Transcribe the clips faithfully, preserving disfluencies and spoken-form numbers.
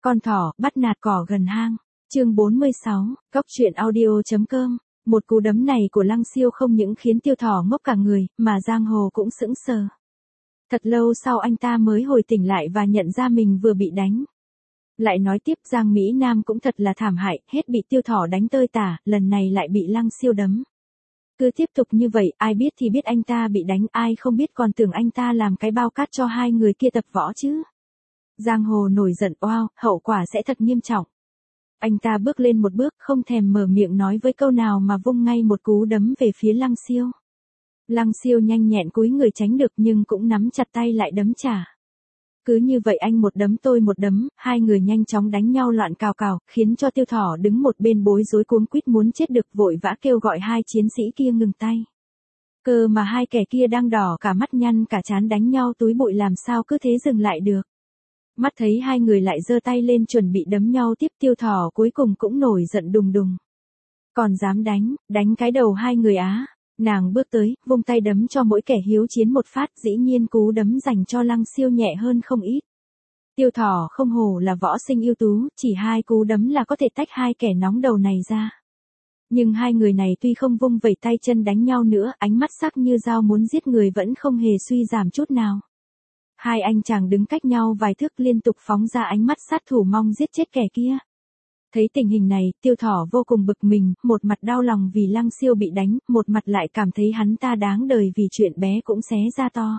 Con thỏ bắt nạt cỏ gần hang. Chương bốn mươi sáu, Cóc truyện audio.com. Một cú đấm này của Lăng Siêu không những khiến Tiêu Thỏ ngốc cả người, mà Giang Hồ cũng sững sờ. Thật lâu sau anh ta mới hồi tỉnh lại và nhận ra mình vừa bị đánh. Lại nói tiếp, Giang Mỹ Nam cũng thật là thảm hại, hết bị Tiêu Thỏ đánh tơi tả, lần này lại bị Lăng Siêu đấm. Cứ tiếp tục như vậy, ai biết thì biết anh ta bị đánh, ai không biết còn tưởng anh ta làm cái bao cát cho hai người kia tập võ chứ. Giang Hồ nổi giận, oao, hậu quả sẽ thật nghiêm trọng. Anh ta bước lên một bước, không thèm mở miệng nói với câu nào mà vung ngay một cú đấm về phía Lăng Siêu. Lăng Siêu nhanh nhẹn cúi người tránh được nhưng cũng nắm chặt tay lại đấm trả. Cứ như vậy anh một đấm tôi một đấm, hai người nhanh chóng đánh nhau loạn cào cào, khiến cho Tiêu Thỏ đứng một bên bối rối cuống quýt muốn chết được, vội vã kêu gọi hai chiến sĩ kia ngừng tay. Cơ mà hai kẻ kia đang đỏ cả mắt nhăn cả trán đánh nhau túi bụi làm sao cứ thế dừng lại được. Mắt thấy hai người lại giơ tay lên chuẩn bị đấm nhau tiếp, Tiêu Thỏ cuối cùng cũng nổi giận đùng đùng. Còn dám đánh, đánh cái đầu hai người á. Nàng bước tới, vung tay đấm cho mỗi kẻ hiếu chiến một phát, dĩ nhiên cú đấm dành cho Lăng Siêu nhẹ hơn không ít. Tiêu Thỏ không hổ là võ sinh ưu tú, chỉ hai cú đấm là có thể tách hai kẻ nóng đầu này ra. Nhưng hai người này tuy không vung vẩy tay chân đánh nhau nữa, ánh mắt sắc như dao muốn giết người vẫn không hề suy giảm chút nào. Hai anh chàng đứng cách nhau vài thước liên tục phóng ra ánh mắt sát thủ mong giết chết kẻ kia. Thấy tình hình này, Tiêu Thỏ vô cùng bực mình, một mặt đau lòng vì Lăng Siêu bị đánh, một mặt lại cảm thấy hắn ta đáng đời vì chuyện bé cũng xé ra to.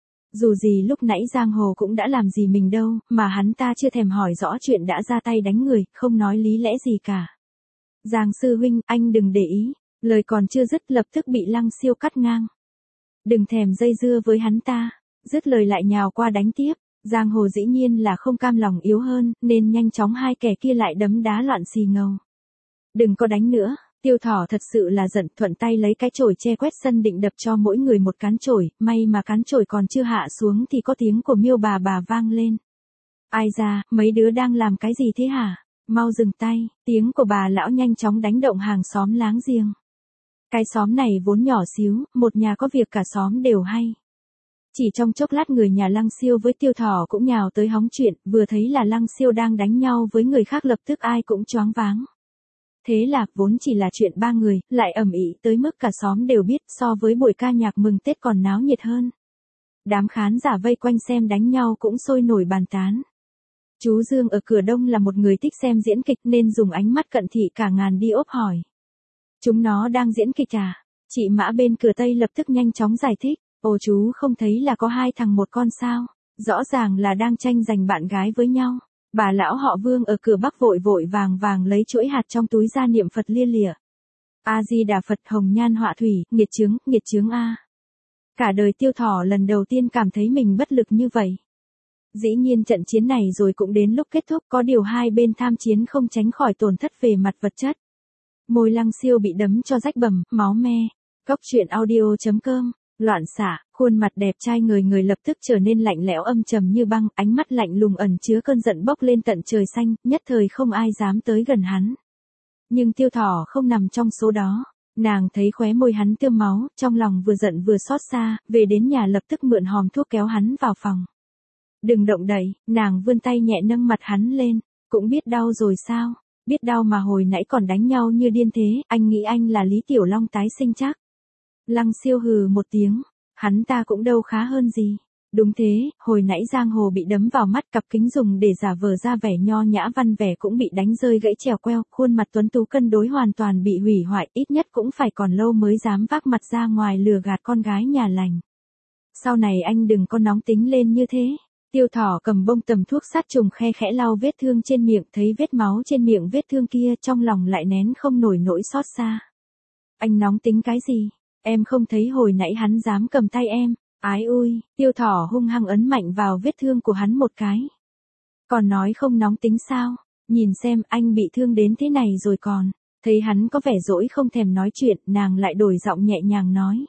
Dù gì lúc nãy Giang Hồ cũng đã làm gì mình đâu, mà hắn ta chưa thèm hỏi rõ chuyện đã ra tay đánh người, không nói lý lẽ gì cả. Giang sư huynh, anh đừng để ý, lời còn chưa dứt lập tức bị Lăng Siêu cắt ngang. Đừng thèm dây dưa với hắn ta, dứt lời lại nhào qua đánh tiếp. Giang Hồ dĩ nhiên là không cam lòng yếu hơn, nên nhanh chóng hai kẻ kia lại đấm đá loạn xì ngầu. Đừng có đánh nữa, Tiêu Thỏ thật sự là giận, thuận tay lấy cái chổi che quét sân định đập cho mỗi người một cán chổi, may mà cán chổi còn chưa hạ xuống thì có tiếng của Miêu bà bà vang lên. Ai ra, mấy đứa đang làm cái gì thế hả? Mau dừng tay, tiếng của bà lão nhanh chóng đánh động hàng xóm láng giềng. Cái xóm này vốn nhỏ xíu, một nhà có việc cả xóm đều hay. Chỉ trong chốc lát người nhà Lăng Siêu với Tiêu Thỏ cũng nhào tới hóng chuyện, vừa thấy là Lăng Siêu đang đánh nhau với người khác lập tức ai cũng choáng váng. Thế là, vốn chỉ là chuyện ba người, lại ầm ĩ tới mức cả xóm đều biết, so với buổi ca nhạc mừng Tết còn náo nhiệt hơn. Đám khán giả vây quanh xem đánh nhau cũng sôi nổi bàn tán. Chú Dương ở cửa đông là một người thích xem diễn kịch nên dùng ánh mắt cận thị cả ngàn đi ốp hỏi. Chúng nó đang diễn kịch à? Chị Mã bên cửa tây lập tức nhanh chóng giải thích. Ồ chú không thấy là có hai thằng một con sao, rõ ràng là đang tranh giành bạn gái với nhau. Bà lão họ Vương ở cửa bắc vội vội vàng vàng lấy chuỗi hạt trong túi ra niệm Phật lia lịa. A-di-đà Phật, hồng nhan họa thủy, nghiệt chướng, nghiệt chướng a. Cả đời Tiêu Thỏ lần đầu tiên cảm thấy mình bất lực như vậy. Dĩ nhiên trận chiến này rồi cũng đến lúc kết thúc, có điều hai bên tham chiến không tránh khỏi tổn thất về mặt vật chất. Môi Lăng Siêu bị đấm cho rách bầm, máu me. Cóc truyện audio.com. Loạn xạ, khuôn mặt đẹp trai người người lập tức trở nên lạnh lẽo âm trầm như băng, ánh mắt lạnh lùng ẩn chứa cơn giận bốc lên tận trời xanh, nhất thời không ai dám tới gần hắn. Nhưng Tiêu Thỏ không nằm trong số đó, nàng thấy khóe môi hắn tươm máu, trong lòng vừa giận vừa xót xa, về đến nhà lập tức mượn hòm thuốc kéo hắn vào phòng. Đừng động đậy, nàng vươn tay nhẹ nâng mặt hắn lên, cũng biết đau rồi sao, biết đau mà hồi nãy còn đánh nhau như điên thế, anh nghĩ anh là Lý Tiểu Long tái sinh chắc. Lăng Siêu hừ một tiếng, hắn ta cũng đâu khá hơn gì. Đúng thế, hồi nãy Giang Hồ bị đấm vào mắt, cặp kính dùng để giả vờ ra vẻ nho nhã văn vẻ cũng bị đánh rơi gãy trèo queo, khuôn mặt tuấn tú cân đối hoàn toàn bị hủy hoại, ít nhất cũng phải còn lâu mới dám vác mặt ra ngoài lừa gạt con gái nhà lành. Sau này anh đừng có nóng tính lên như thế. Tiêu Thỏ cầm bông tầm thuốc sát trùng khe khẽ lau vết thương trên miệng, thấy vết máu trên miệng vết thương kia trong lòng lại nén không nổi nỗi xót xa. Anh nóng tính cái gì? Em không thấy hồi nãy hắn dám cầm tay em, ái ui, Tiêu Thỏ hung hăng ấn mạnh vào vết thương của hắn một cái. Còn nói không nóng tính sao, nhìn xem anh bị thương đến thế này rồi còn, thấy hắn có vẻ dỗi không thèm nói chuyện, nàng lại đổi giọng nhẹ nhàng nói.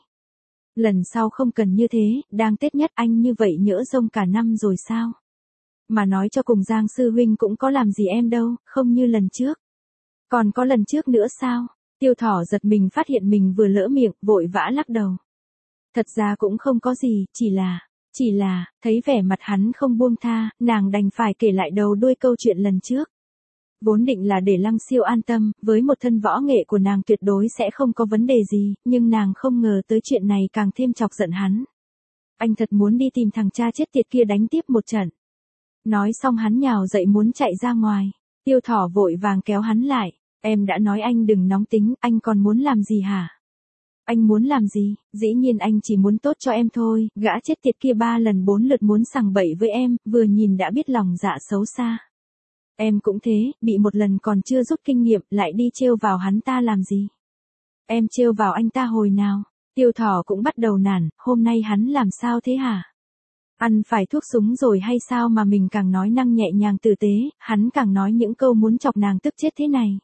Lần sau không cần như thế, đang Tết nhất anh như vậy nhỡ rông cả năm rồi sao. Mà nói cho cùng Giang sư huynh cũng có làm gì em đâu, không như lần trước. Còn có lần trước nữa sao? Tiêu Thỏ giật mình phát hiện mình vừa lỡ miệng, vội vã lắc đầu. Thật ra cũng không có gì, chỉ là, Chỉ là, thấy vẻ mặt hắn không buông tha, nàng đành phải kể lại đầu đuôi câu chuyện lần trước. Vốn định là để Lăng Siêu an tâm, với một thân võ nghệ của nàng tuyệt đối sẽ không có vấn đề gì, nhưng nàng không ngờ tới chuyện này càng thêm chọc giận hắn. Anh thật muốn đi tìm thằng cha chết tiệt kia đánh tiếp một trận. Nói xong hắn nhào dậy muốn chạy ra ngoài. Tiêu Thỏ vội vàng kéo hắn lại. Em đã nói anh đừng nóng tính, anh còn muốn làm gì hả? Anh muốn làm gì? Dĩ nhiên anh chỉ muốn tốt cho em thôi. Gã chết tiệt kia ba lần bốn lượt muốn sằng bậy với em, vừa nhìn đã biết lòng dạ xấu xa. Em cũng thế, bị một lần còn chưa rút kinh nghiệm, lại đi trêu vào hắn ta làm gì? Em trêu vào anh ta hồi nào? Tiêu Thỏ cũng bắt đầu nản, hôm nay hắn làm sao thế hả? Ăn phải thuốc súng rồi hay sao mà mình càng nói năng nhẹ nhàng tử tế, hắn càng nói những câu muốn chọc nàng tức chết thế này.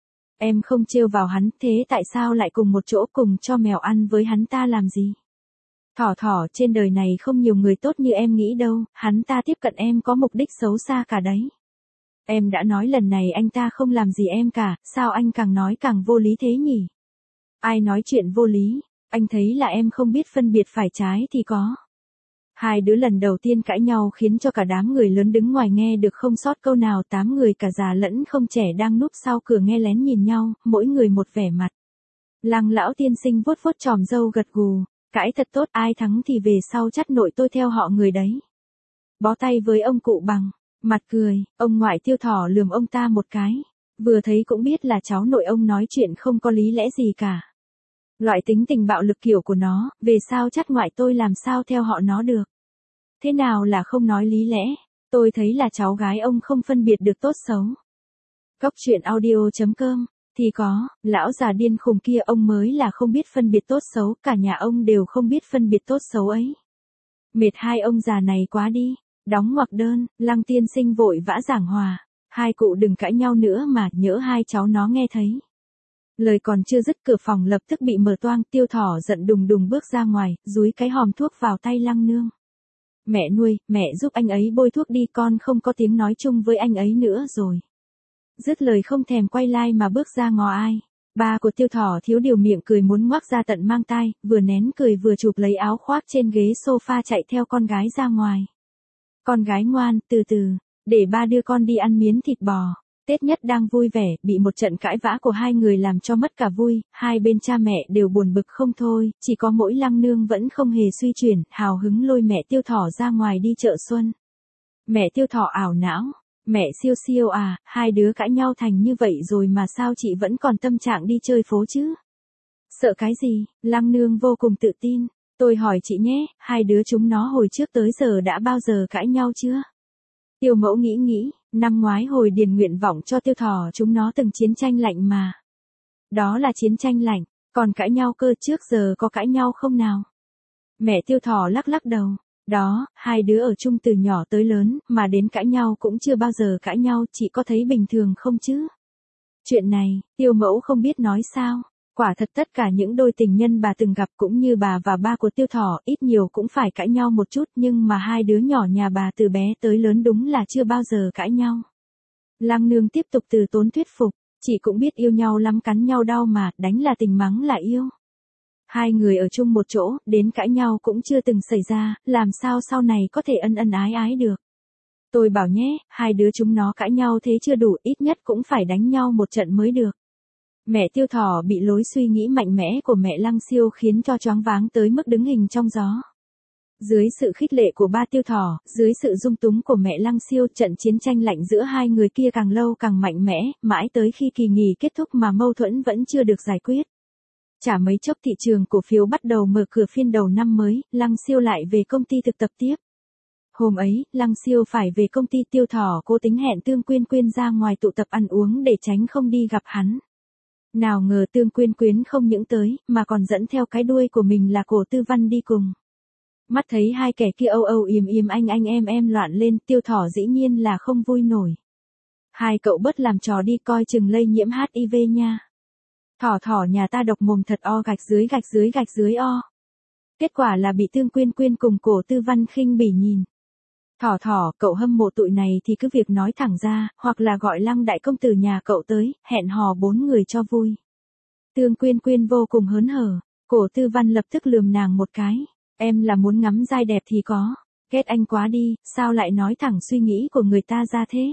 Em không trêu vào hắn, thế tại sao lại cùng một chỗ cùng cho mèo ăn với hắn ta làm gì? Thỏ Thỏ, trên đời này không nhiều người tốt như em nghĩ đâu, hắn ta tiếp cận em có mục đích xấu xa cả đấy. Em đã nói lần này anh ta không làm gì em cả, sao anh càng nói càng vô lý thế nhỉ? Ai nói chuyện vô lý, anh thấy là em không biết phân biệt phải trái thì có. Hai đứa lần đầu tiên cãi nhau khiến cho cả đám người lớn đứng ngoài nghe được không sót câu nào, tám người cả già lẫn không trẻ đang núp sau cửa nghe lén nhìn nhau, mỗi người một vẻ mặt. Lăng lão tiên sinh vuốt vuốt chòm râu gật gù, cãi thật tốt, ai thắng thì về sau chắt nội tôi theo họ người đấy. Bó tay với ông cụ Bằng, mặt cười, ông ngoại Tiêu Thỏ lườm ông ta một cái, vừa thấy cũng biết là cháu nội ông nói chuyện không có lý lẽ gì cả. Loại tính tình bạo lực kiểu của nó, về sao chắt ngoại tôi làm sao theo họ nó được. Thế nào là không nói lý lẽ, tôi thấy là cháu gái ông không phân biệt được tốt xấu. Cóc truyện audio chấm com, thì có, lão già điên khùng kia ông mới là không biết phân biệt tốt xấu, cả nhà ông đều không biết phân biệt tốt xấu ấy. Mệt hai ông già này quá đi, đóng ngoặc đơn, Lăng tiên sinh vội vã giảng hòa, hai cụ đừng cãi nhau nữa mà, nhỡ hai cháu nó nghe thấy. Lời còn chưa dứt cửa phòng lập tức bị mở toang, Tiêu Thỏ giận đùng đùng bước ra ngoài, dúi cái hòm thuốc vào tay Lăng Nương. Mẹ nuôi, mẹ giúp anh ấy bôi thuốc đi, con không có tiếng nói chung với anh ấy nữa rồi. Dứt lời không thèm quay lại mà bước ra ngó ai. Ba của Tiêu Thỏ thiếu điều miệng cười muốn ngoác ra tận mang tai, vừa nén cười vừa chụp lấy áo khoác trên ghế sofa chạy theo con gái ra ngoài. Con gái ngoan, từ từ, để ba đưa con đi ăn miến thịt bò. Tết Nhất đang vui vẻ, bị một trận cãi vã của hai người làm cho mất cả vui, hai bên cha mẹ đều buồn bực không thôi, chỉ có mỗi Lăng Nương vẫn không hề suy chuyển, hào hứng lôi mẹ Tiêu Thỏ ra ngoài đi chợ xuân. Mẹ Tiêu Thỏ ảo não, mẹ Siêu Siêu à, hai đứa cãi nhau thành như vậy rồi mà sao chị vẫn còn tâm trạng đi chơi phố chứ? Sợ cái gì? Lăng Nương vô cùng tự tin, tôi hỏi chị nhé, hai đứa chúng nó hồi trước tới giờ đã bao giờ cãi nhau chưa? Tiêu Mẫu nghĩ nghĩ, năm ngoái hồi điền nguyện vọng cho Tiêu Thỏ chúng nó từng chiến tranh lạnh mà. Đó là chiến tranh lạnh, còn cãi nhau cơ, trước giờ có cãi nhau không nào? Mẹ Tiêu Thỏ lắc lắc đầu, đó, hai đứa ở chung từ nhỏ tới lớn, mà đến cãi nhau cũng chưa bao giờ cãi nhau, chị có thấy bình thường không chứ? Chuyện này, Tiêu Mẫu không biết nói sao. Quả thật tất cả những đôi tình nhân bà từng gặp cũng như bà và ba của Tiêu Thỏ ít nhiều cũng phải cãi nhau một chút, nhưng mà hai đứa nhỏ nhà bà từ bé tới lớn đúng là chưa bao giờ cãi nhau. Lăng Nương tiếp tục từ tốn thuyết phục, chị cũng biết yêu nhau lắm, cắn nhau đau mà, đánh là tình mắng là yêu. Hai người ở chung một chỗ, đến cãi nhau cũng chưa từng xảy ra, làm sao sau này có thể ân ân ái ái được. Tôi bảo nhé, hai đứa chúng nó cãi nhau thế chưa đủ, ít nhất cũng phải đánh nhau một trận mới được. Mẹ Tiêu Thỏ bị lối suy nghĩ mạnh mẽ của mẹ Lăng Siêu khiến cho choáng váng tới mức đứng hình trong gió. Dưới sự khích lệ của ba Tiêu Thỏ, dưới sự dung túng của mẹ Lăng Siêu, trận chiến tranh lạnh giữa hai người kia càng lâu càng mạnh mẽ, mãi tới khi kỳ nghỉ kết thúc mà mâu thuẫn vẫn chưa được giải quyết. Chả mấy chốc thị trường cổ phiếu bắt đầu mở cửa phiên đầu năm mới, Lăng Siêu lại về công ty thực tập tiếp. Hôm ấy, Lăng Siêu phải về công ty, Tiêu Thỏ cố tính hẹn Tương Quyên Quyên ra ngoài tụ tập ăn uống để tránh không đi gặp hắn. Nào ngờ Tương Quyên Quyên không những tới, mà còn dẫn theo cái đuôi của mình là Cổ Tư Văn đi cùng. Mắt thấy hai kẻ kia âu âu yếm yếm anh anh em em loạn lên, Tiêu Thỏ dĩ nhiên là không vui nổi. Hai cậu bớt làm trò đi, coi chừng lây nhiễm hát i vê nha. Thỏ thỏ nhà ta độc mồm thật, o gạch dưới gạch dưới gạch dưới o. Kết quả là bị Tương Quyên Quyên cùng Cổ Tư Văn khinh bỉ nhìn. Thỏ thỏ, cậu hâm mộ tụi này thì cứ việc nói thẳng ra, hoặc là gọi Lăng đại công tử nhà cậu tới, hẹn hò bốn người cho vui. Tương Quyên Quyên vô cùng hớn hở, Cổ Tư Văn lập tức lườm nàng một cái. Em là muốn ngắm giai đẹp thì có, Ghét anh quá đi, sao lại nói thẳng suy nghĩ của người ta ra thế?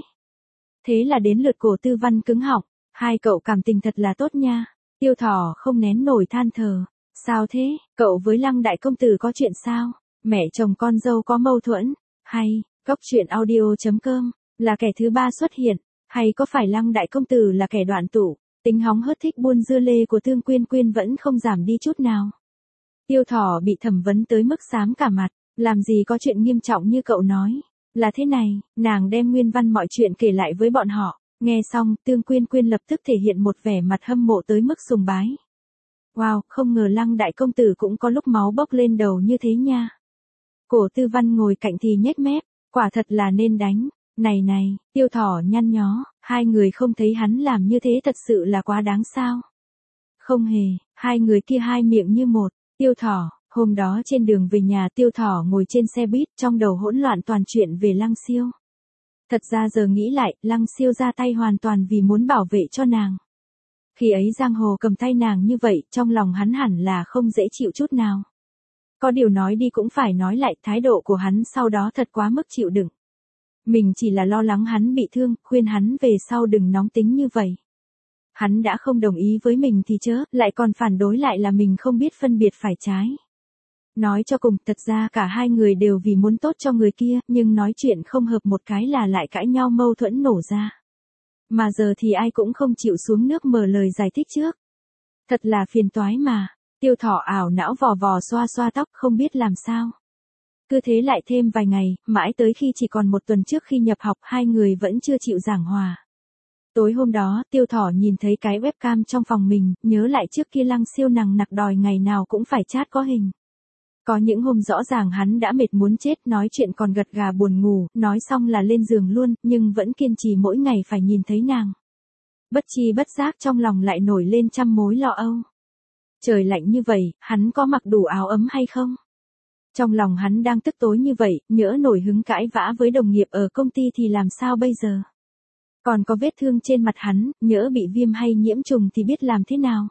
Thế là đến lượt Cổ Tư Văn cứng họng, hai cậu cảm tình thật là tốt nha. Tiêu Thỏ không nén nổi than thở. Sao thế, cậu với Lăng đại công tử có chuyện sao? Mẹ chồng con dâu có mâu thuẫn? Hay, Cốc truyện audio chấm com, là kẻ thứ ba xuất hiện? Hay có phải Lăng đại công tử là kẻ đoạn tụ? Tính hóng hớt thích buôn dưa lê của Tương Quyên Quyên vẫn không giảm đi chút nào. Tiêu Thỏ bị thẩm vấn tới mức xám cả mặt, làm gì có chuyện nghiêm trọng như cậu nói. Là thế này, nàng đem nguyên văn mọi chuyện kể lại với bọn họ. Nghe xong, Tương Quyên Quyên lập tức thể hiện một vẻ mặt hâm mộ tới mức sùng bái. Wow, không ngờ Lăng đại công tử cũng có lúc máu bốc lên đầu như thế nha. Cổ Tư Văn ngồi cạnh thì nhếch mép, quả thật là nên đánh. Này này, Tiêu Thỏ nhăn nhó, hai người không thấy hắn làm như thế thật sự là quá đáng sao? Không hề, hai người kia hai miệng như một. Tiêu Thỏ, hôm đó trên đường về nhà Tiêu Thỏ ngồi trên xe buýt trong đầu hỗn loạn toàn chuyện về Lăng Siêu. Thật ra giờ nghĩ lại, Lăng Siêu ra tay hoàn toàn vì muốn bảo vệ cho nàng. Khi ấy giang hồ cầm tay nàng như vậy, trong lòng hắn hẳn là không dễ chịu chút nào. Có điều nói đi cũng phải nói lại, thái độ của hắn sau đó thật quá mức chịu đựng. Mình chỉ là lo lắng hắn bị thương, khuyên hắn về sau đừng nóng tính như vậy. Hắn đã không đồng ý với mình thì chớ, lại còn phản đối lại là mình không biết phân biệt phải trái. Nói cho cùng, thật ra cả hai người đều vì muốn tốt cho người kia, nhưng nói chuyện không hợp một cái là lại cãi nhau mâu thuẫn nổ ra. Mà giờ thì ai cũng không chịu xuống nước mở lời giải thích trước. Thật là phiền toái mà. Tiêu Thỏ ảo não vò vò xoa xoa tóc không biết làm sao. Cứ thế lại thêm vài ngày, mãi tới khi chỉ còn một tuần trước khi nhập học hai người vẫn chưa chịu giảng hòa. Tối hôm đó, Tiêu Thỏ nhìn thấy cái webcam trong phòng mình, nhớ lại trước kia Lăng Siêu nằng nặc đòi ngày nào cũng phải chat có hình. Có những hôm rõ ràng hắn đã mệt muốn chết, nói chuyện còn gật gà buồn ngủ, nói xong là lên giường luôn, nhưng vẫn kiên trì mỗi ngày phải nhìn thấy nàng. Bất chi bất giác trong lòng lại nổi lên trăm mối lo âu. Trời lạnh như vậy, hắn có mặc đủ áo ấm hay không? Trong lòng hắn đang tức tối như vậy, nhỡ nổi hứng cãi vã với đồng nghiệp ở công ty thì làm sao bây giờ? Còn có vết thương trên mặt hắn, nhỡ bị viêm hay nhiễm trùng thì biết làm thế nào?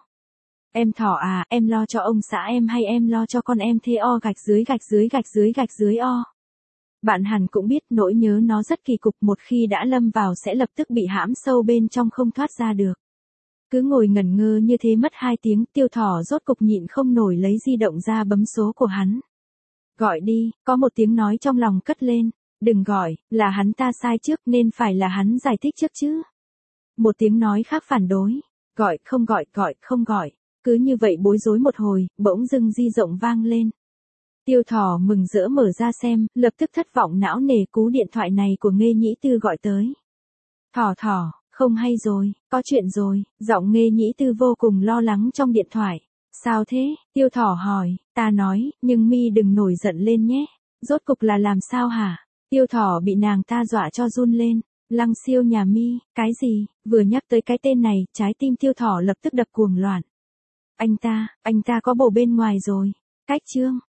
Em Thỏ à, em lo cho ông xã em hay em lo cho con em thế o gạch dưới gạch dưới gạch dưới gạch dưới o. Bạn hẳn cũng biết nỗi nhớ nó rất kỳ cục, một khi đã lâm vào sẽ lập tức bị hãm sâu bên trong không thoát ra được. Cứ ngồi ngẩn ngơ như thế mất hai tiếng, Tiêu Thỏ rốt cục nhịn không nổi lấy di động ra bấm số của hắn. Gọi đi, có một tiếng nói trong lòng cất lên. Đừng gọi, là hắn ta sai trước nên phải là hắn giải thích trước chứ. Một tiếng nói khác phản đối. Gọi không gọi, gọi không gọi. Cứ như vậy bối rối một hồi, bỗng dưng di rộng vang lên. Tiêu Thỏ mừng rỡ mở ra xem, lập tức thất vọng não nề, cú điện thoại này của Nghê Nhĩ Tư gọi tới. Thỏ Thỏ, không hay rồi, có chuyện rồi, giọng Nghê Nhĩ Tư vô cùng lo lắng trong điện thoại. Sao thế? Tiêu Thỏ hỏi, ta nói, nhưng mi đừng nổi giận lên nhé. Rốt cục là làm sao hả? Tiêu Thỏ bị nàng ta dọa cho run lên. Lăng Siêu nhà mi, cái gì? Vừa nhắc tới cái tên này, trái tim Tiêu Thỏ lập tức đập cuồng loạn. Anh ta, anh ta có bồ bên ngoài rồi. Cách chương.